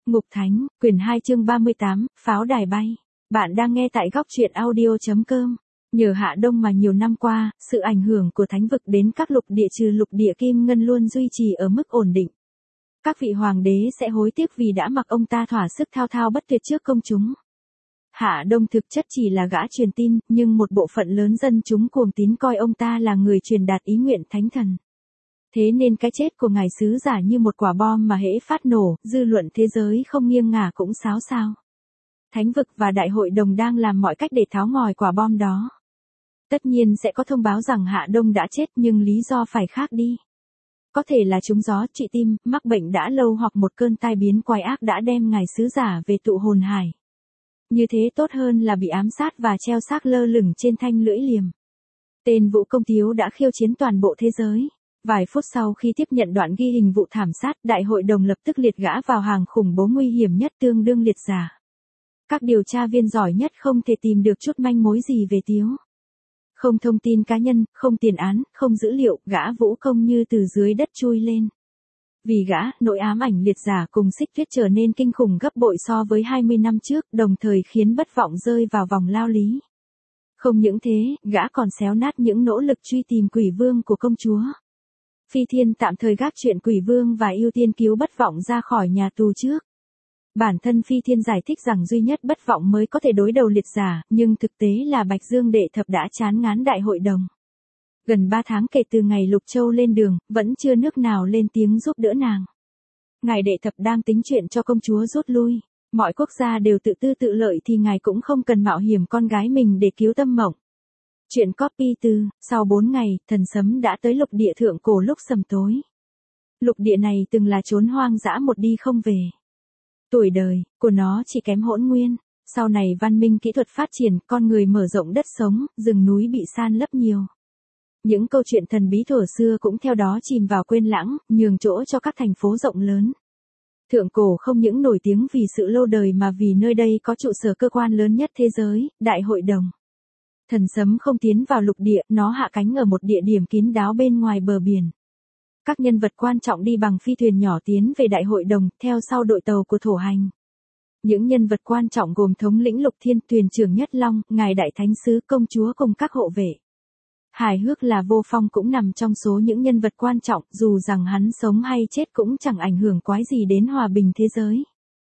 Ngục Thánh, quyển 2 chương 38, Pháo đài bay. Bạn đang nghe tại góc truyện audio.com. Nhờ Hạ Đông mà nhiều năm qua, sự ảnh hưởng của thánh vực đến các lục địa trừ lục địa Kim Ngân luôn duy trì ở mức ổn định. Các vị hoàng đế sẽ hối tiếc vì đã mặc ông ta thỏa sức thao thao bất tuyệt trước công chúng. Hạ Đông thực chất chỉ là gã truyền tin, nhưng một bộ phận lớn dân chúng cuồng tín coi ông ta là người truyền đạt ý nguyện thánh thần. Thế nên cái chết của ngài sứ giả như một quả bom mà hễ phát nổ, dư luận thế giới không nghiêng ngả cũng xáo xao. Thánh vực và đại hội đồng đang làm mọi cách để tháo ngòi quả bom đó. Tất nhiên sẽ có thông báo rằng Hạ Đông đã chết nhưng lý do phải khác đi. Có thể là trúng gió, trị tim, mắc bệnh đã lâu hoặc một cơn tai biến quái ác đã đem ngài sứ giả về tụ hồn hải. Như thế tốt hơn là bị ám sát và treo xác lơ lửng trên thanh lưỡi liềm. Tên Vũ Công Tiếu đã khiêu chiến toàn bộ thế giới. Vài phút sau khi tiếp nhận đoạn ghi hình vụ thảm sát, đại hội đồng lập tức liệt gã vào hàng khủng bố nguy hiểm nhất tương đương liệt giả. Các điều tra viên giỏi nhất không thể tìm được chút manh mối gì về Tiếu. Không thông tin cá nhân, không tiền án, không dữ liệu, gã Vũ Công như từ dưới đất chui lên. Vì gã, nỗi ám ảnh liệt giả cùng Xích Tuyết trở nên kinh khủng gấp bội so với 20 năm trước, đồng thời khiến Bất Vọng rơi vào vòng lao lý. Không những thế, gã còn xéo nát những nỗ lực truy tìm quỷ vương của công chúa. Phi Thiên tạm thời gác chuyện quỷ vương và ưu tiên cứu Bất Vọng ra khỏi nhà tù trước. Bản thân Phi Thiên giải thích rằng duy nhất Bất Vọng mới có thể đối đầu liệt giả, nhưng thực tế là Bạch Dương Đệ Thập đã chán ngán đại hội đồng. Gần 3 tháng kể từ ngày Lục Châu lên đường, vẫn chưa nước nào lên tiếng giúp đỡ nàng. Ngài Đệ Thập đang tính chuyện cho công chúa rút lui. Mọi quốc gia đều tự tư tự lợi thì ngài cũng không cần mạo hiểm con gái mình để cứu Tâm Mộng. Chuyện copy từ, sau 4 ngày, thần sấm đã tới lục địa thượng cổ lúc sầm tối. Lục địa này từng là chốn hoang dã một đi không về. Tuổi đời của nó chỉ kém Hỗn Nguyên, sau này văn minh kỹ thuật phát triển, con người mở rộng đất sống, rừng núi bị san lấp nhiều. Những câu chuyện thần bí thuở xưa cũng theo đó chìm vào quên lãng, nhường chỗ cho các thành phố rộng lớn. Thượng cổ không những nổi tiếng vì sự lâu đời mà vì nơi đây có trụ sở cơ quan lớn nhất thế giới, Đại hội đồng. Thần sấm không tiến vào lục địa, nó hạ cánh ở một địa điểm kín đáo bên ngoài bờ biển. Các nhân vật quan trọng đi bằng phi thuyền nhỏ tiến về đại hội đồng, theo sau đội tàu của thổ hành. Những nhân vật quan trọng gồm thống lĩnh Lục Thiên, thuyền trưởng Nhất Long, ngài đại thánh sứ, công chúa cùng các hộ vệ. Hài hước là Vô Phong cũng nằm trong số những nhân vật quan trọng, dù rằng hắn sống hay chết cũng chẳng ảnh hưởng quái gì đến hòa bình thế giới.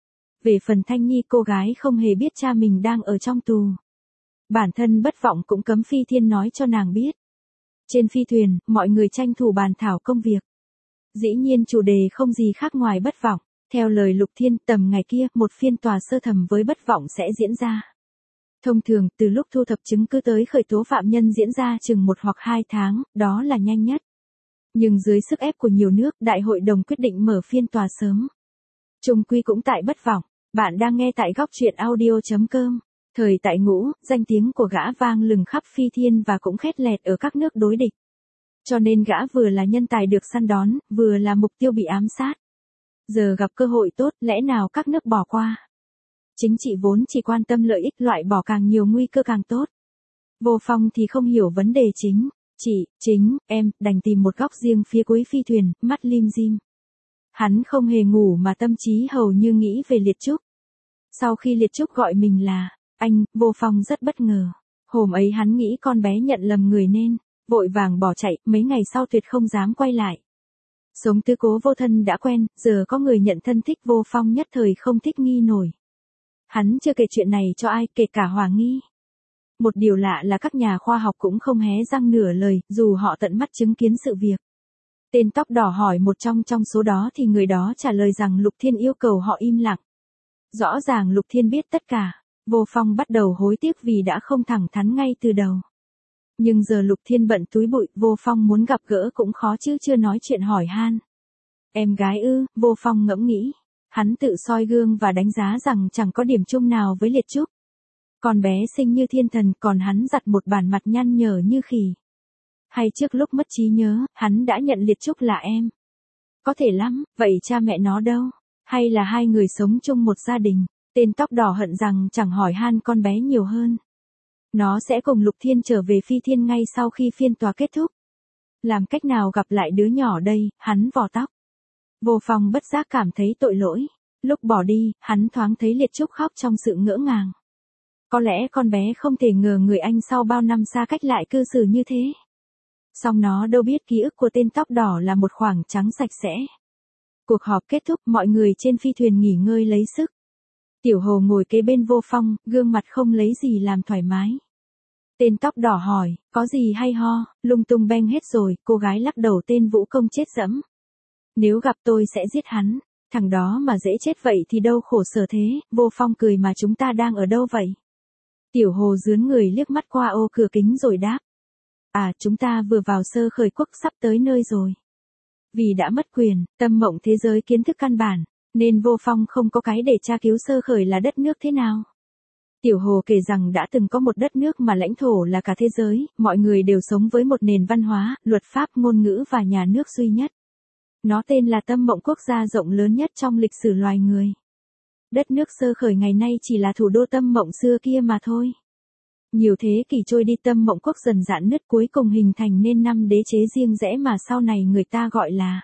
Về phần Thanh Nhi, cô gái không hề biết cha mình đang ở trong tù. Bản thân Bất Vọng cũng cấm Phi Thiên nói cho nàng biết. Trên phi thuyền, mọi người tranh thủ bàn thảo công việc. Dĩ nhiên chủ đề không gì khác ngoài Bất Vọng. Theo lời Lục Thiên, tầm ngày kia, một phiên tòa sơ thẩm với Bất Vọng sẽ diễn ra. Thông thường, từ lúc thu thập chứng cứ tới khởi tố phạm nhân diễn ra chừng 1 hoặc 2 tháng, đó là nhanh nhất. Nhưng dưới sức ép của nhiều nước, đại hội đồng quyết định mở phiên tòa sớm. Chung quy cũng tại Bất Vọng. Bạn đang nghe tại góc truyện audio.com. Thời tại Ngũ, danh tiếng của gã vang lừng khắp Phi Thiên và cũng khét lẹt ở các nước đối địch. Cho nên gã vừa là nhân tài được săn đón, vừa là mục tiêu bị ám sát. Giờ gặp cơ hội tốt, lẽ nào các nước bỏ qua? Chính trị vốn chỉ quan tâm lợi ích, loại bỏ càng nhiều nguy cơ càng tốt. Vô Phong thì không hiểu vấn đề chính. Em, đành tìm một góc riêng phía cuối phi thuyền, mắt lim dim. Hắn không hề ngủ mà tâm trí hầu như nghĩ về Liệt Trúc. Sau khi Liệt Trúc gọi mình là anh, Vô Phong rất bất ngờ. Hôm ấy hắn nghĩ con bé nhận lầm người nên vội vàng bỏ chạy, mấy ngày sau tuyệt không dám quay lại. Sống tứ cố vô thân đã quen, giờ có người nhận thân thích Vô Phong nhất thời không thích nghi nổi. Hắn chưa kể chuyện này cho ai, kể cả Hòa Nghi. Một điều lạ là các nhà khoa học cũng không hé răng nửa lời, dù họ tận mắt chứng kiến sự việc. Tên tóc đỏ hỏi một trong số đó thì người đó trả lời rằng Lục Thiên yêu cầu họ im lặng. Rõ ràng Lục Thiên biết tất cả. Vô Phong bắt đầu hối tiếc vì đã không thẳng thắn ngay từ đầu. Nhưng giờ Lục Thiên bận túi bụi, Vô Phong muốn gặp gỡ cũng khó chứ chưa nói chuyện hỏi han. Em gái ư, Vô Phong ngẫm nghĩ. Hắn tự soi gương và đánh giá rằng chẳng có điểm chung nào với Liệt Trúc. Con bé xinh như thiên thần, còn hắn giặt một bản mặt nhăn nhở như khỉ. Hay trước lúc mất trí nhớ, hắn đã nhận Liệt Trúc là em. Có thể lắm, vậy cha mẹ nó đâu? Hay là hai người sống chung một gia đình? Tên tóc đỏ hận rằng chẳng hỏi han con bé nhiều hơn. Nó sẽ cùng Lục Thiên trở về Phi Thiên ngay sau khi phiên tòa kết thúc. Làm cách nào gặp lại đứa nhỏ đây, hắn vò tóc. Vô Phong bất giác cảm thấy tội lỗi. Lúc bỏ đi, hắn thoáng thấy Liệt Trúc khóc trong sự ngỡ ngàng. Có lẽ con bé không thể ngờ người anh sau bao năm xa cách lại cư xử như thế. Song nó đâu biết ký ức của tên tóc đỏ là một khoảng trắng sạch sẽ. Cuộc họp kết thúc, mọi người trên phi thuyền nghỉ ngơi lấy sức. Tiểu Hồ ngồi kế bên Vô Phong, gương mặt không lấy gì làm thoải mái. Tên tóc đỏ hỏi, có gì hay ho, lung tung beng hết rồi, cô gái lắc đầu, tên vũ công chết dẫm. Nếu gặp tôi sẽ giết hắn, thằng đó mà dễ chết vậy thì đâu khổ sở thế. Vô Phong cười, mà chúng ta đang ở đâu vậy? Tiểu Hồ dướn người liếc mắt qua ô cửa kính rồi đáp. À, chúng ta vừa vào sơ khởi quốc, sắp tới nơi rồi. Vì đã mất quyền, tâm mộng thế giới kiến thức căn bản, nên Vô Phong không có cái để tra cứu sơ khởi là đất nước thế nào. Tiểu Hồ kể rằng đã từng có một đất nước mà lãnh thổ là cả thế giới, mọi người đều sống với một nền văn hóa, luật pháp, ngôn ngữ và nhà nước duy nhất. Nó tên là Tâm Mộng, quốc gia rộng lớn nhất trong lịch sử loài người. Đất nước sơ khởi ngày nay chỉ là thủ đô Tâm Mộng xưa kia mà thôi. Nhiều thế kỷ trôi đi, Tâm Mộng quốc dần rạn nứt, cuối cùng hình thành nên 5 đế chế riêng rẽ mà sau này người ta gọi là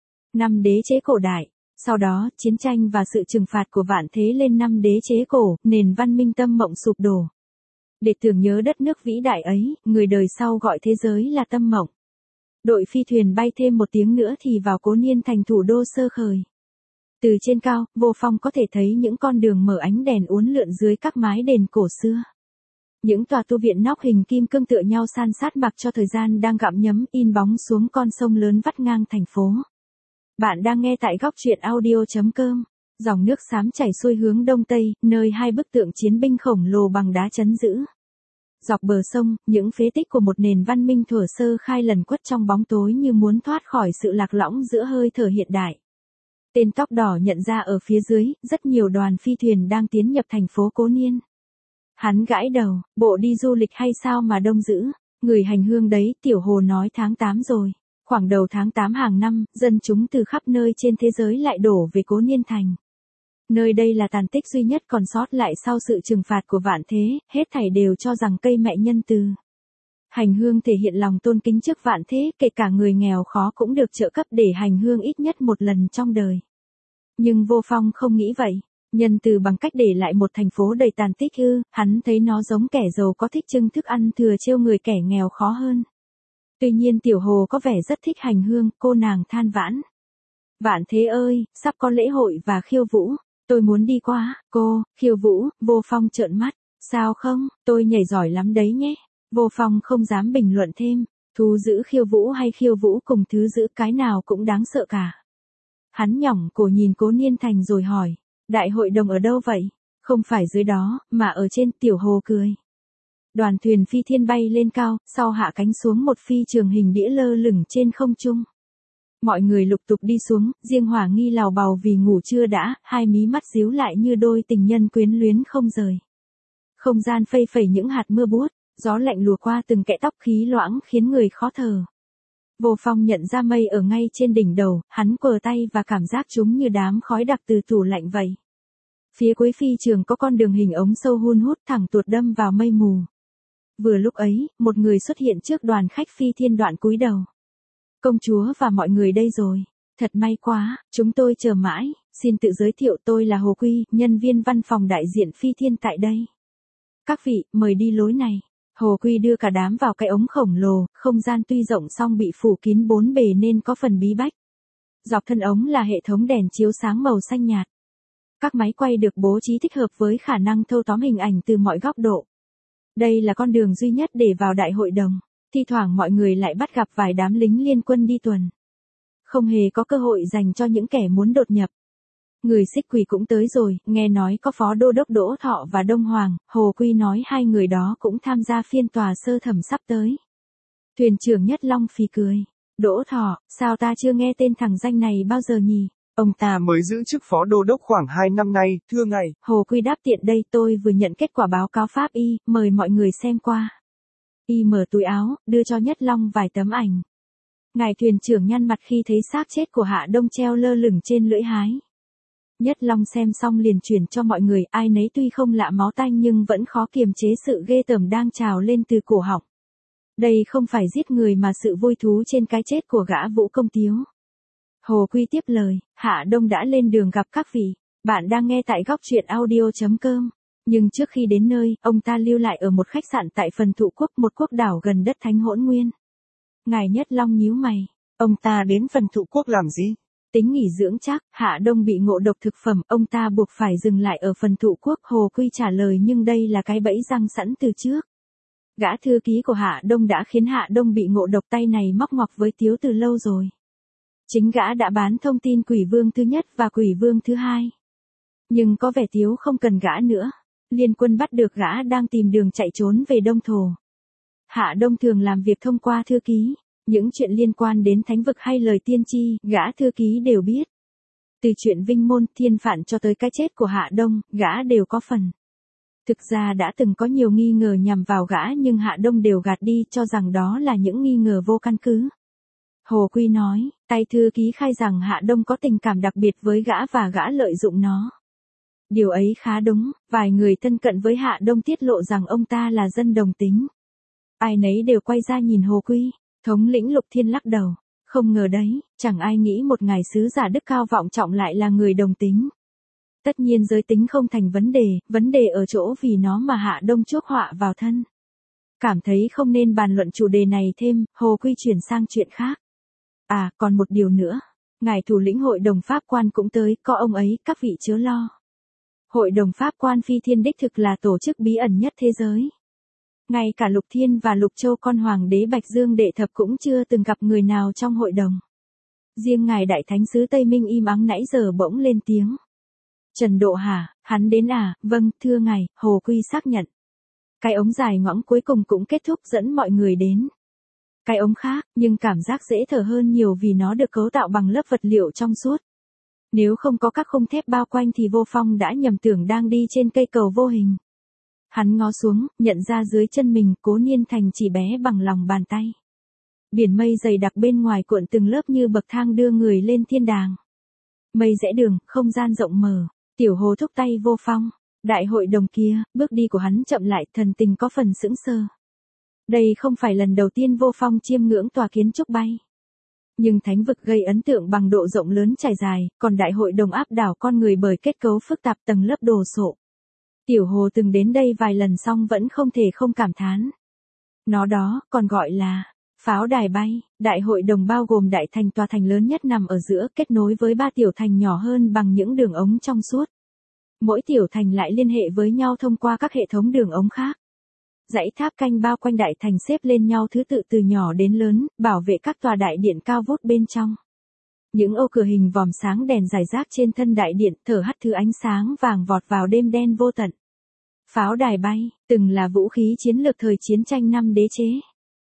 5 đế chế cổ đại. Sau đó, chiến tranh và sự trừng phạt của vạn thế lên 5 đế chế cổ, nền văn minh Tâm Mộng sụp đổ. Để tưởng nhớ đất nước vĩ đại ấy, người đời sau gọi thế giới là Tâm Mộng. Đội phi thuyền bay thêm một tiếng nữa thì vào Cố Niên thành, thủ đô sơ khởi. Từ trên cao, Vô Phong có thể thấy những con đường mở ánh đèn uốn lượn dưới các mái đền cổ xưa. Những tòa tu viện nóc hình kim cương tựa nhau san sát, mặc cho thời gian đang gặm nhấm, in bóng xuống con sông lớn vắt ngang thành phố. Bạn đang nghe tại góc truyện audio.com. Dòng nước xám chảy xuôi hướng đông tây, nơi hai bức tượng chiến binh khổng lồ bằng đá trấn giữ. Dọc bờ sông, những phế tích của một nền văn minh thuở sơ khai lẩn quất trong bóng tối như muốn thoát khỏi sự lạc lõng giữa hơi thở hiện đại. Tên tóc đỏ nhận ra ở phía dưới, rất nhiều đoàn phi thuyền đang tiến nhập thành phố Cố Niên. Hắn gãi đầu, bộ đi du lịch hay sao mà đông dữ, người hành hương đấy. Tiểu Hồ nói tháng 8 rồi. Khoảng đầu tháng 8 hàng năm, dân chúng từ khắp nơi trên thế giới lại đổ về Cố Niên thành. Nơi đây là tàn tích duy nhất còn sót lại sau sự trừng phạt của vạn thế, hết thảy đều cho rằng cây mẹ nhân từ. Hành hương thể hiện lòng tôn kính trước vạn thế, kể cả người nghèo khó cũng được trợ cấp để hành hương ít nhất một lần trong đời. Nhưng Vô Phong không nghĩ vậy. Nhân từ bằng cách để lại một thành phố đầy tàn tích ư? Hắn thấy nó giống kẻ giàu có thích trưng thức ăn thừa trêu người kẻ nghèo khó hơn. Tuy nhiên Tiểu Hồ có vẻ rất thích hành hương, cô nàng than vãn. Vạn thế ơi, sắp có lễ hội và khiêu vũ, tôi muốn đi quá. Cô, khiêu vũ? Vô Phong trợn mắt. Sao không, tôi nhảy giỏi lắm đấy nhé. Vô Phong không dám bình luận thêm, thú dữ khiêu vũ hay khiêu vũ cùng thứ dữ, cái nào cũng đáng sợ cả. Hắn nhỏng cổ nhìn Cố Niên thành rồi hỏi, đại hội đồng ở đâu vậy? Không phải dưới đó, mà ở trên. Tiểu Hồ cười. Đoàn thuyền phi thiên bay lên cao, sau hạ cánh xuống một phi trường hình đĩa lơ lửng trên không trung. Mọi người lục tục đi xuống, riêng Hỏa Nghi lào bào vì ngủ chưa đã, hai mí mắt díu lại như đôi tình nhân quyến luyến không rời. Không gian phây phẩy những hạt mưa buốt, gió lạnh lùa qua từng kẽ tóc khí loãng khiến người khó thở. Vô Phong nhận ra mây ở ngay trên đỉnh đầu, hắn quờ tay và cảm giác chúng như đám khói đặc từ tủ lạnh vậy. Phía cuối phi trường có con đường hình ống sâu hun hút thẳng tuột đâm vào mây mù. Vừa lúc ấy, một người xuất hiện trước đoàn khách phi thiên, đoạn cúi đầu. Công chúa và mọi người đây rồi. Thật may quá, chúng tôi chờ mãi. Xin tự giới thiệu, tôi là Hồ Quy, nhân viên văn phòng đại diện phi thiên tại đây. Các vị, mời đi lối này. Hồ Quy đưa cả đám vào cái ống khổng lồ, không gian tuy rộng song bị phủ kín bốn bề nên có phần bí bách. Dọc thân ống là hệ thống đèn chiếu sáng màu xanh nhạt. Các máy quay được bố trí thích hợp với khả năng thâu tóm hình ảnh từ mọi góc độ. Đây là con đường duy nhất để vào đại hội đồng. Thi thoảng mọi người lại bắt gặp vài đám lính liên quân đi tuần. Không hề có cơ hội dành cho những kẻ muốn đột nhập. Người Xích Quỷ cũng tới rồi, nghe nói có Phó Đô đốc Đỗ Thọ và Đông Hoàng. Hồ Quy nói hai người đó cũng tham gia phiên tòa sơ thẩm sắp tới. Thuyền trưởng Nhất Long phì cười. Đỗ Thọ, sao ta chưa nghe tên thằng danh này bao giờ nhỉ? Ông ta mới giữ chức Phó Đô đốc khoảng 2 năm nay, thưa ngài. Hồ Quy đáp, tiện đây, tôi vừa nhận kết quả báo cáo pháp y, mời mọi người xem qua. Y mở túi áo, đưa cho Nhất Long vài tấm ảnh. Ngài thuyền trưởng nhăn mặt khi thấy xác chết của Hạ Đông treo lơ lửng trên lưỡi hái. Nhất Long xem xong liền chuyển cho mọi người, ai nấy tuy không lạ máu tanh nhưng vẫn khó kiềm chế sự ghê tởm đang trào lên từ cổ họng. Đây không phải giết người mà sự vui thú trên cái chết của gã Vũ Công Tiếu. Hồ Quy tiếp lời, Hạ Đông đã lên đường gặp các vị. Bạn đang nghe tại góc truyện audio.com. Nhưng trước khi đến nơi, ông ta lưu lại ở một khách sạn tại phần Thụ Quốc, một quốc đảo gần đất Thánh Hỗn Nguyên. Ngài Nhất Long nhíu mày. Ông ta đến phần Thụ Quốc làm gì? Tính nghỉ dưỡng chắc, Hạ Đông bị ngộ độc thực phẩm, ông ta buộc phải dừng lại ở phần Thụ Quốc. Hồ Quy trả lời, nhưng đây là cái bẫy răng sẵn từ trước. Gã thư ký của Hạ Đông đã khiến Hạ Đông bị ngộ độc, tay này móc ngoặc với Tiếu từ lâu rồi. Chính gã đã bán thông tin Quỷ Vương thứ nhất và Quỷ Vương thứ hai. Nhưng có vẻ Tiếu không cần gã nữa. Liên Quân bắt được gã đang tìm đường chạy trốn về Đông Thổ. Hạ Đông thường làm việc thông qua thư ký. Những chuyện liên quan đến thánh vực hay lời tiên tri, gã thư ký đều biết. Từ chuyện Vinh Môn, Thiên Phạn cho tới cái chết của Hạ Đông, gã đều có phần. Thực ra đã từng có nhiều nghi ngờ nhằm vào gã, nhưng Hạ Đông đều gạt đi, cho rằng đó là những nghi ngờ vô căn cứ. Hồ Quy nói, tay thư ký khai rằng Hạ Đông có tình cảm đặc biệt với gã và gã lợi dụng nó. Điều ấy khá đúng, vài người thân cận với Hạ Đông tiết lộ rằng ông ta là dân đồng tính. Ai nấy đều quay ra nhìn Hồ Quy. Thống lĩnh Lục Thiên lắc đầu. Không ngờ đấy, chẳng ai nghĩ một ngài sứ giả đức cao vọng trọng lại là người đồng tính. Tất nhiên giới tính không thành vấn đề ở chỗ vì nó mà Hạ Đông chuốc họa vào thân. Cảm thấy không nên bàn luận chủ đề này thêm, Hồ Quy chuyển sang chuyện khác. À, còn một điều nữa. Ngài thủ lĩnh hội đồng pháp quan cũng tới, có ông ấy, các vị chớ lo. Hội đồng pháp quan phi thiên đích thực là tổ chức bí ẩn nhất thế giới. Ngay cả Lục Thiên và Lục Châu con hoàng đế Bạch Dương Đệ Thập cũng chưa từng gặp người nào trong hội đồng. Riêng ngài đại thánh sứ Tây Minh im ắng nãy giờ bỗng lên tiếng. Trần Độ hả, hắn đến à, vâng, thưa ngài, Hồ Quy xác nhận. Cái ống dài ngoẵng cuối cùng cũng kết thúc dẫn mọi người đến. Cái ống khác, nhưng cảm giác dễ thở hơn nhiều vì nó được cấu tạo bằng lớp vật liệu trong suốt. Nếu không có các khung thép bao quanh thì Vô Phong đã nhầm tưởng đang đi trên cây cầu vô hình. Hắn ngó xuống, nhận ra dưới chân mình Cố Niên Thành chỉ bé bằng lòng bàn tay. Biển mây dày đặc bên ngoài cuộn từng lớp như bậc thang đưa người lên thiên đàng. Mây rẽ đường, không gian rộng mở, Tiểu Hồ thúc tay Vô Phong. Đại hội đồng kia, bước đi của hắn chậm lại, thần tình có phần sững sờ. Đây không phải lần đầu tiên Vô Phong chiêm ngưỡng tòa kiến trúc bay. Nhưng thánh vực gây ấn tượng bằng độ rộng lớn trải dài, còn đại hội đồng áp đảo con người bởi kết cấu phức tạp tầng lớp đồ sộ. Tiểu Hồ từng đến đây vài lần xong vẫn không thể không cảm thán. Nó đó, còn gọi là pháo đài bay. Đại hội đồng bao gồm đại thành, tòa thành lớn nhất nằm ở giữa, kết nối với 3 tiểu thành nhỏ hơn bằng những đường ống trong suốt. Mỗi tiểu thành lại liên hệ với nhau thông qua các hệ thống đường ống khác. Dãy tháp canh bao quanh đại thành xếp lên nhau thứ tự từ nhỏ đến lớn, bảo vệ các tòa đại điện cao vút bên trong. Những ô cửa hình vòm sáng đèn rải rác trên thân đại điện, thở hắt thứ ánh sáng vàng vọt vào đêm đen vô tận. Pháo đài bay, từng là vũ khí chiến lược thời chiến tranh năm đế chế.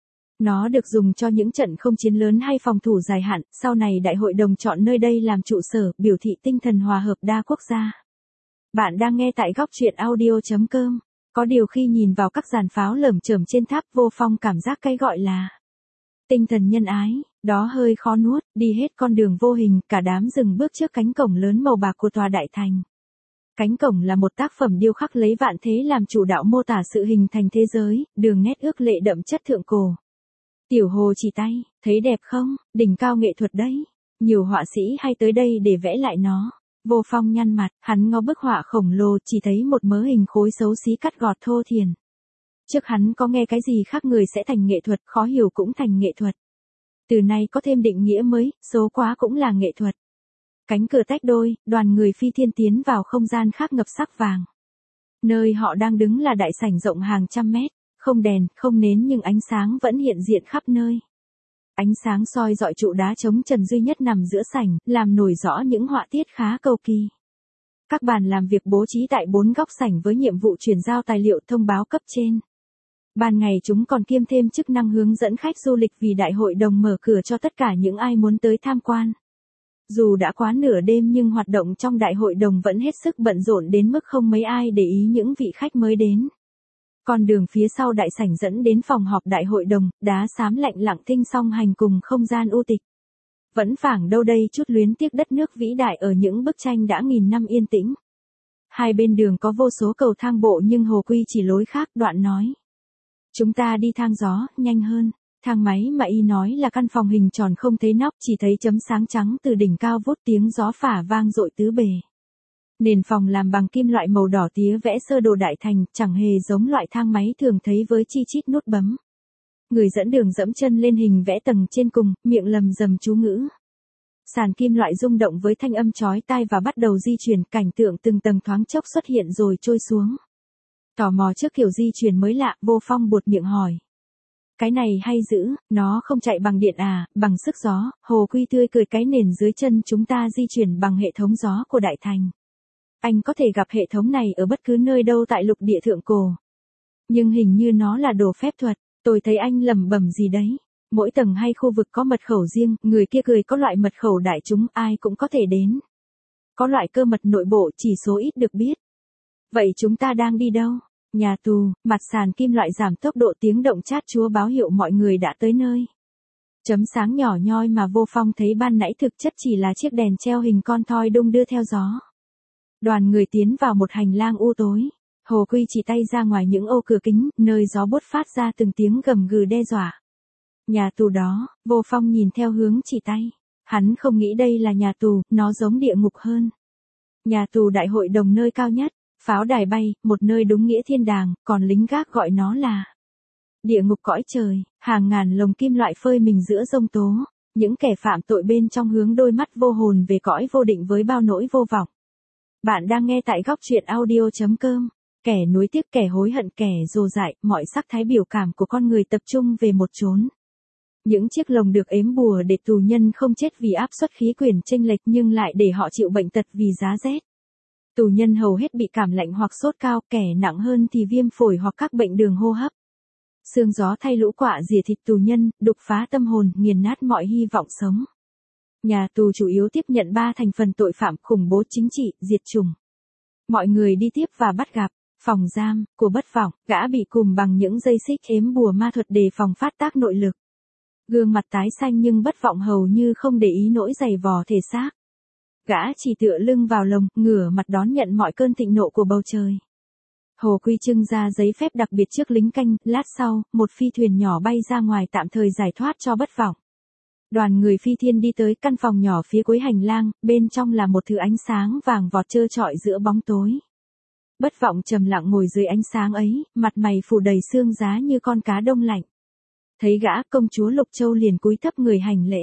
Nó được dùng cho những trận không chiến lớn hay phòng thủ dài hạn, sau này đại hội đồng chọn nơi đây làm trụ sở, biểu thị tinh thần hòa hợp đa quốc gia. Bạn đang nghe tại góc truyện audio.com. Có điều khi nhìn vào các dàn pháo lởm chởm trên tháp, Vô Phong cảm giác cái gọi là tinh thần nhân ái, đó hơi khó nuốt. Đi hết con đường vô hình, cả đám dừng bước trước cánh cổng lớn màu bạc của tòa đại thành. Cánh cổng là một tác phẩm điêu khắc lấy vạn thế làm chủ đạo, mô tả sự hình thành thế giới, đường nét ước lệ đậm chất thượng cổ. Tiểu Hồ chỉ tay, thấy đẹp không, đỉnh cao nghệ thuật đấy. Nhiều họa sĩ hay tới đây để vẽ lại nó. Vô Phong nhăn mặt, hắn ngó bức họa khổng lồ, chỉ thấy một mớ hình khối xấu xí cắt gọt thô thiển. Trước hắn có nghe cái gì khác người sẽ thành nghệ thuật, khó hiểu cũng thành nghệ thuật. Từ nay có thêm định nghĩa mới, số quá cũng là nghệ thuật. Cánh cửa tách đôi, đoàn người phi thiên tiến vào không gian khác ngập sắc vàng. Nơi họ đang đứng là đại sảnh rộng hàng trăm mét, không đèn, không nến nhưng ánh sáng vẫn hiện diện khắp nơi. Ánh sáng soi dọi trụ đá trống trần duy nhất nằm giữa sảnh, làm nổi rõ những họa tiết khá cầu kỳ. Các bàn làm việc bố trí tại 4 góc sảnh với nhiệm vụ chuyển giao tài liệu thông báo cấp trên. Ban ngày chúng còn kiêm thêm chức năng hướng dẫn khách du lịch vì đại hội đồng mở cửa cho tất cả những ai muốn tới tham quan. Dù đã quá nửa đêm nhưng hoạt động trong đại hội đồng vẫn hết sức bận rộn đến mức không mấy ai để ý những vị khách mới đến. Con đường phía sau đại sảnh dẫn đến phòng họp đại hội đồng, đá xám lạnh lặng thinh song hành cùng không gian u tịch. Vẫn phảng đâu đây chút luyến tiếc đất nước vĩ đại ở những bức tranh đã nghìn năm yên tĩnh. Hai bên đường có vô số cầu thang bộ nhưng Hồ Quy chỉ lối khác, đoạn nói. Chúng ta đi thang gió, nhanh hơn. Thang máy mà y nói là căn phòng hình tròn không thấy nóc, chỉ thấy chấm sáng trắng từ đỉnh cao vút, tiếng gió phả vang dội tứ bề. Nền phòng làm bằng kim loại màu đỏ tía vẽ sơ đồ đại thành, chẳng hề giống loại thang máy thường thấy với chi chít nút bấm. Người dẫn đường dẫm chân lên hình vẽ tầng trên cùng, miệng lầm rầm chú ngữ. Sàn kim loại rung động với thanh âm chói tai và bắt đầu di chuyển, cảnh tượng từng tầng thoáng chốc xuất hiện rồi trôi xuống. Tò mò trước kiểu di chuyển mới lạ, Vô Phong buột miệng hỏi. Cái này hay dữ, nó không chạy bằng điện à, bằng sức gió. Hồ Quy tươi cười, cái nền dưới chân chúng ta di chuyển bằng hệ thống gió của Đại Thành. Anh có thể gặp hệ thống này ở bất cứ nơi đâu tại lục địa thượng cổ. Nhưng hình như nó là đồ phép thuật, tôi thấy anh lẩm bẩm gì đấy. Mỗi tầng hay khu vực có mật khẩu riêng, người kia cười, có loại mật khẩu đại chúng ai cũng có thể đến. Có loại cơ mật nội bộ chỉ số ít được biết. Vậy chúng ta đang đi đâu? Nhà tù. Mặt sàn kim loại giảm tốc độ, tiếng động chát chúa báo hiệu mọi người đã tới nơi. Chấm sáng nhỏ nhoi mà Vô Phong thấy ban nãy thực chất chỉ là chiếc đèn treo hình con thoi đung đưa theo gió. Đoàn người tiến vào một hành lang u tối. Hồ Quy chỉ tay ra ngoài những ô cửa kính, nơi gió bút phát ra từng tiếng gầm gừ đe dọa. Nhà tù đó. Vô Phong nhìn theo hướng chỉ tay. Hắn không nghĩ đây là nhà tù, nó giống địa ngục hơn. Nhà tù đại hội đồng nơi cao nhất. Pháo đài bay, một nơi đúng nghĩa thiên đàng, còn lính gác gọi nó là địa ngục cõi trời. Hàng ngàn lồng kim loại phơi mình giữa giông tố. Những kẻ phạm tội bên trong hướng đôi mắt vô hồn về cõi vô định với bao nỗi vô vọng. Bạn đang nghe tại góc truyện audio.com. Kẻ nuối tiếc, kẻ hối hận, kẻ dồ dại, mọi sắc thái biểu cảm của con người tập trung về một chốn. Những chiếc lồng được ếm bùa để tù nhân không chết vì áp suất khí quyển chênh lệch, nhưng lại để họ chịu bệnh tật vì giá rét. Tù nhân hầu hết bị cảm lạnh hoặc sốt cao, kẻ nặng hơn thì viêm phổi hoặc các bệnh đường hô hấp. Sương gió thay lũ quạ rỉa thịt tù nhân, đục phá tâm hồn, nghiền nát mọi hy vọng sống. Nhà tù chủ yếu tiếp nhận 3 thành phần tội phạm: khủng bố chính trị, diệt chủng. Mọi người đi tiếp và bắt gặp. Phòng giam của Bất Vọng, gã bị cùm bằng những dây xích ếm bùa ma thuật đề phòng phát tác nội lực. Gương mặt tái xanh nhưng Bất Vọng hầu như không để ý nỗi giày vò thể xác. Gã chỉ tựa lưng vào lồng, ngửa mặt đón nhận mọi cơn thịnh nộ của bầu trời. Hồ Quy trưng ra giấy phép đặc biệt trước lính canh, lát sau, một phi thuyền nhỏ bay ra ngoài tạm thời giải thoát cho Bất Vọng. Đoàn người phi thiên đi tới căn phòng nhỏ phía cuối hành lang, bên trong là một thứ ánh sáng vàng vọt trơ trọi giữa bóng tối. Bất Vọng trầm lặng ngồi dưới ánh sáng ấy, mặt mày phủ đầy sương giá như con cá đông lạnh. Thấy gã, công chúa Lục Châu liền cúi thấp người hành lễ.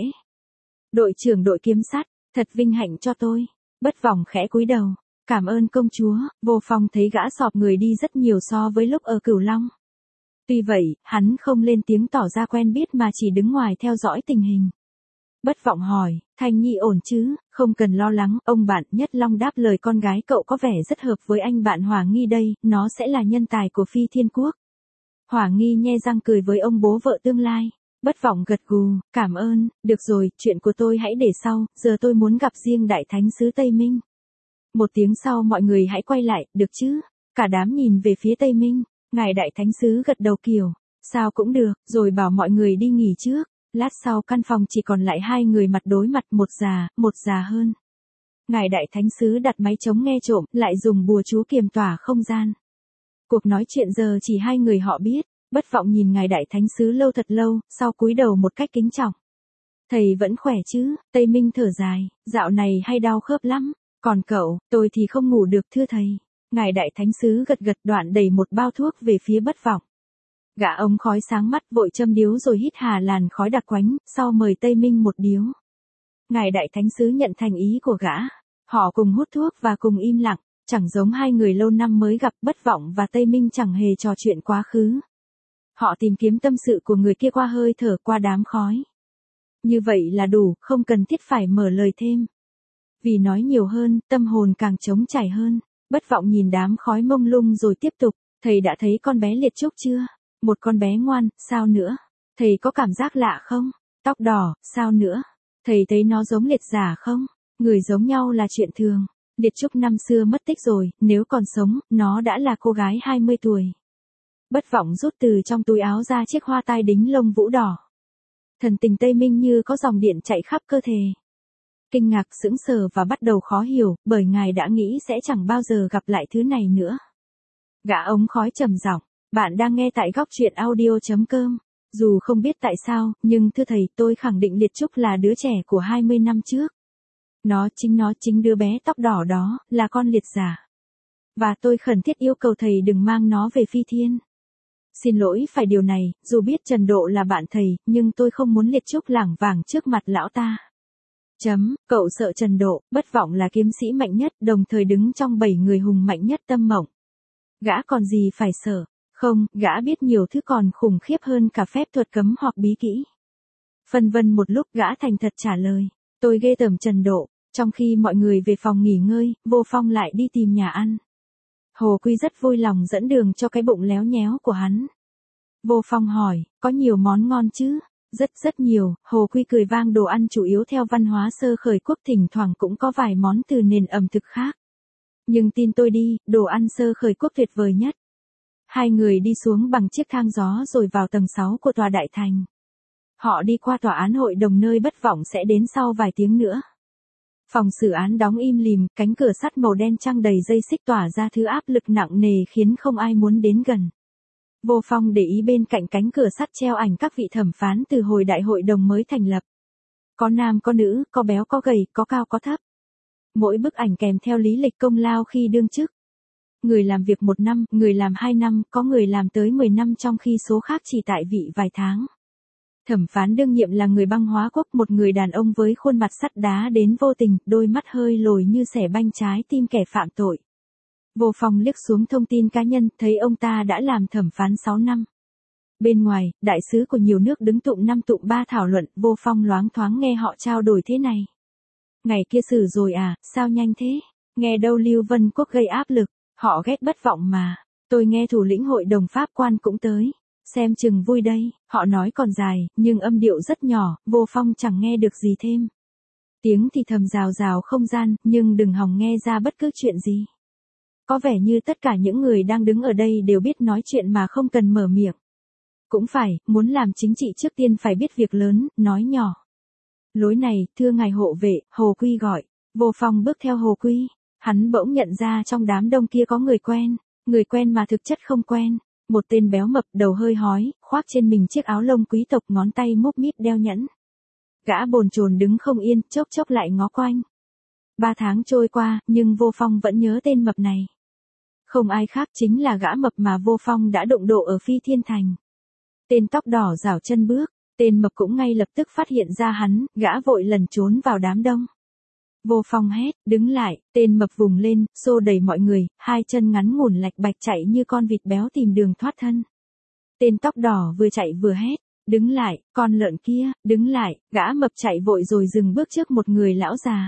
Đội trưởng đội kiếm sắt, thật vinh hạnh cho tôi. Bất Vọng khẽ cúi đầu. Cảm ơn công chúa. Vô Phong thấy gã sọp người đi rất nhiều so với lúc ở Cửu Long. Tuy vậy, hắn không lên tiếng tỏ ra quen biết mà chỉ đứng ngoài theo dõi tình hình. Bất Vọng hỏi, Thanh Nhi ổn chứ? Không cần lo lắng, ông bạn. Nhất Long đáp lời, con gái cậu có vẻ rất hợp với anh bạn Hỏa Nghi đây, nó sẽ là nhân tài của Phi Thiên Quốc. Hỏa Nghi nhe răng cười với ông bố vợ tương lai. Bất Vọng gật gù, cảm ơn, được rồi, chuyện của tôi hãy để sau, giờ tôi muốn gặp riêng Đại Thánh sứ Tây Minh. Một tiếng sau mọi người hãy quay lại, được chứ? Cả đám nhìn về phía Tây Minh, ngài Đại Thánh sứ gật đầu kiểu, sao cũng được, rồi bảo mọi người đi nghỉ trước. Lát sau căn phòng chỉ còn lại 2 người mặt đối mặt, một già hơn. Ngài Đại Thánh sứ đặt máy chống nghe trộm, lại dùng bùa chú kiềm tỏa không gian. Cuộc nói chuyện giờ chỉ 2 người họ biết. Bất Vọng nhìn ngài Đại Thánh sứ lâu thật lâu, sau cúi đầu một cách kính trọng. Thầy vẫn khỏe chứ? Tây Minh thở dài, dạo này hay đau khớp lắm. Còn cậu? Tôi thì không ngủ được thưa thầy. Ngài Đại Thánh sứ gật gật, đoạn đẩy một bao thuốc về phía Bất Vọng. Gã ống khói sáng mắt, vội châm điếu rồi hít hà làn khói đặc quánh, sau mời Tây Minh một điếu. Ngài Đại Thánh sứ nhận thành ý của gã. Họ cùng hút thuốc và cùng im lặng, chẳng giống 2 người lâu năm mới gặp. Bất Vọng và Tây Minh chẳng hề trò chuyện quá khứ. Họ tìm kiếm tâm sự của người kia qua hơi thở, qua đám khói. Như vậy là đủ, không cần thiết phải mở lời thêm. Vì nói nhiều hơn, tâm hồn càng trống trải hơn. Bất Vọng nhìn đám khói mông lung rồi tiếp tục, thầy đã thấy con bé Liệt Trúc chưa? Một con bé ngoan, sao nữa? Thầy có cảm giác lạ không? Tóc đỏ, sao nữa? Thầy thấy nó giống Liệt Giả không? Người giống nhau là chuyện thường. Liệt Trúc năm xưa mất tích rồi, nếu còn sống, nó đã là cô gái 20 tuổi. Bất Vọng rút từ trong túi áo ra chiếc hoa tai đính lông vũ đỏ. Thần tình Tây Minh như có dòng điện chạy khắp cơ thể. Kinh ngạc, sững sờ và bắt đầu khó hiểu, bởi ngài đã nghĩ sẽ chẳng bao giờ gặp lại thứ này nữa. Gã ống khói trầm giọng, bạn đang nghe tại góc truyện audio.com. Dù không biết tại sao, nhưng thưa thầy, tôi khẳng định Liệt Trúc là đứa trẻ của 20 năm trước. Nó chính đứa bé tóc đỏ đó, là con liệt giả. Và tôi khẩn thiết yêu cầu thầy đừng mang nó về Phi Thiên. Xin lỗi phải điều này, dù biết Trần Độ là bạn thầy, nhưng tôi không muốn liệt trúc lảng vảng trước mặt lão ta. Cậu sợ Trần Độ, bất vọng là kiếm sĩ mạnh nhất, đồng thời đứng trong 7 người hùng mạnh nhất Tâm Mộng. Gã còn gì phải sợ? Không, gã biết nhiều thứ còn khủng khiếp hơn cả phép thuật cấm hoặc bí kỹ. Phân vân một lúc gã thành thật trả lời. Tôi ghê tởm Trần Độ. Trong khi mọi người về phòng nghỉ ngơi, Vô Phong lại đi tìm nhà ăn. Hồ Quy rất vui lòng dẫn đường cho cái bụng léo nhéo của hắn. Vô Phong hỏi, có nhiều món ngon chứ? Rất nhiều, Hồ Quy cười vang. Đồ ăn chủ yếu theo văn hóa sơ khởi quốc, thỉnh thoảng cũng có vài món từ nền ẩm thực khác. Nhưng tin tôi đi, đồ ăn sơ khởi quốc tuyệt vời nhất. Hai người đi xuống bằng chiếc thang gió rồi vào tầng 6 của tòa đại thành. Họ đi qua tòa án hội đồng nơi bất vọng sẽ đến sau vài tiếng nữa. Phòng xử án đóng im lìm, cánh cửa sắt màu đen trăng đầy dây xích tỏa ra thứ áp lực nặng nề khiến không ai muốn đến gần. Vô Phong để ý bên cạnh cánh cửa sắt treo ảnh các vị thẩm phán từ hồi đại hội đồng mới thành lập. Có nam có nữ, có béo có gầy, có cao có thấp. Mỗi bức ảnh kèm theo lý lịch công lao khi đương chức. Người làm việc 1 năm, người làm 2 năm, có người làm tới 10 năm trong khi số khác chỉ tại vị vài tháng. Thẩm phán đương nhiệm là người băng hóa quốc, một người đàn ông với khuôn mặt sắt đá đến vô tình, đôi mắt hơi lồi như xẻ banh trái tim kẻ phạm tội. Vô Phong liếc xuống thông tin cá nhân, thấy ông ta đã làm thẩm phán 6 năm. Bên ngoài, đại sứ của nhiều nước đứng tụng 5 tụng 3 thảo luận, Vô Phong loáng thoáng nghe họ trao đổi thế này. Ngày kia xử rồi à, sao nhanh thế? Nghe đâu Lưu Vân Quốc gây áp lực, họ ghét bất vọng mà. Tôi nghe thủ lĩnh hội đồng pháp quan cũng tới. Xem chừng vui đây, họ nói còn dài, nhưng âm điệu rất nhỏ, Vô Phong chẳng nghe được gì thêm. Tiếng thì thầm rào rào không gian, nhưng đừng hòng nghe ra bất cứ chuyện gì. Có vẻ như tất cả những người đang đứng ở đây đều biết nói chuyện mà không cần mở miệng. Cũng phải, muốn làm chính trị trước tiên phải biết việc lớn, nói nhỏ. Lối này, thưa ngài hộ vệ, Hồ Quy gọi. Vô Phong bước theo Hồ Quy. Hắn bỗng nhận ra trong đám đông kia có người quen mà thực chất không quen. Một tên béo mập, đầu hơi hói, khoác trên mình chiếc áo lông quý tộc, ngón tay múp míp đeo nhẫn. Gã bồn chồn đứng không yên, chốc chốc lại ngó quanh. 3 tháng trôi qua, nhưng Vô Phong vẫn nhớ tên mập này. Không ai khác chính là gã mập mà Vô Phong đã đụng độ ở Phi Thiên Thành. Tên tóc đỏ rảo chân bước, tên mập cũng ngay lập tức phát hiện ra hắn, gã vội lẩn trốn vào đám đông. Vô Phong hét, đứng lại, tên mập vùng lên, xô đẩy mọi người, 2 chân ngắn ngủn lạch bạch chạy như con vịt béo tìm đường thoát thân. Tên tóc đỏ vừa chạy vừa hét, đứng lại, con lợn kia, đứng lại, gã mập chạy vội rồi dừng bước trước một người lão già.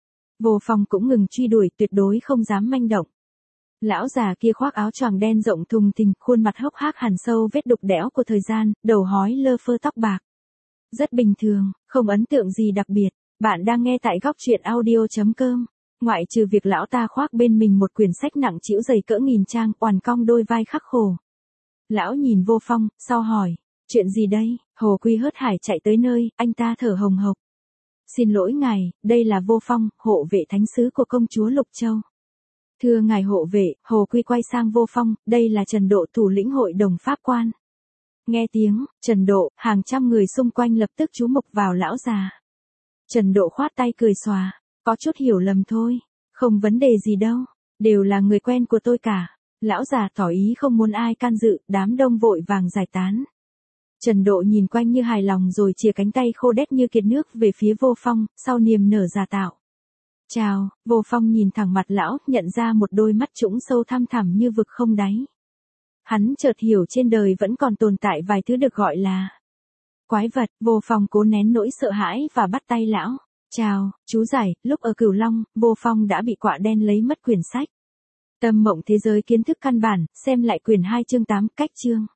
Vô Phong cũng ngừng truy đuổi, tuyệt đối không dám manh động. Lão già kia khoác áo choàng đen rộng thùng thình, khuôn mặt hốc hác hằn sâu vết đục đẽo của thời gian, đầu hói lơ phơ tóc bạc. Rất bình thường, không ấn tượng gì đặc biệt. Bạn đang nghe tại góc truyện audio.com. Ngoại trừ việc lão ta khoác bên mình một quyển sách nặng trĩu dày cỡ 1000 trang, oằn cong đôi vai khắc khổ. Lão nhìn Vô Phong, sau hỏi, chuyện gì đây? Hồ Quy hớt hải chạy tới nơi, anh ta thở hồng hộc. Xin lỗi ngài, đây là Vô Phong, hộ vệ thánh sứ của công chúa Lục Châu. Thưa ngài hộ vệ, Hồ Quy quay sang Vô Phong, đây là Trần Độ, thủ lĩnh hội đồng pháp quan. Nghe tiếng, Trần Độ, hàng trăm người xung quanh lập tức chú mục vào lão già. Trần Độ khoát tay cười xòa, có chút hiểu lầm thôi, không vấn đề gì đâu, đều là người quen của tôi cả. Lão già tỏ ý không muốn ai can dự, đám đông vội vàng giải tán. Trần Độ nhìn quanh như hài lòng rồi chìa cánh tay khô đét như kiệt nước về phía Vô Phong, sau niềm nở giả tạo. Chào, Vô Phong nhìn thẳng mặt lão, nhận ra một đôi mắt trũng sâu thăm thẳm như vực không đáy. Hắn chợt hiểu trên đời vẫn còn tồn tại vài thứ được gọi là quái vật. Vô Phong cố nén nỗi sợ hãi và bắt tay lão. Chào, chú giải, lúc ở Cửu Long, Vô Phong đã bị quạ đen lấy mất quyển sách. Tâm Mộng thế giới kiến thức căn bản, xem lại quyển 2 chương 8, cách chương.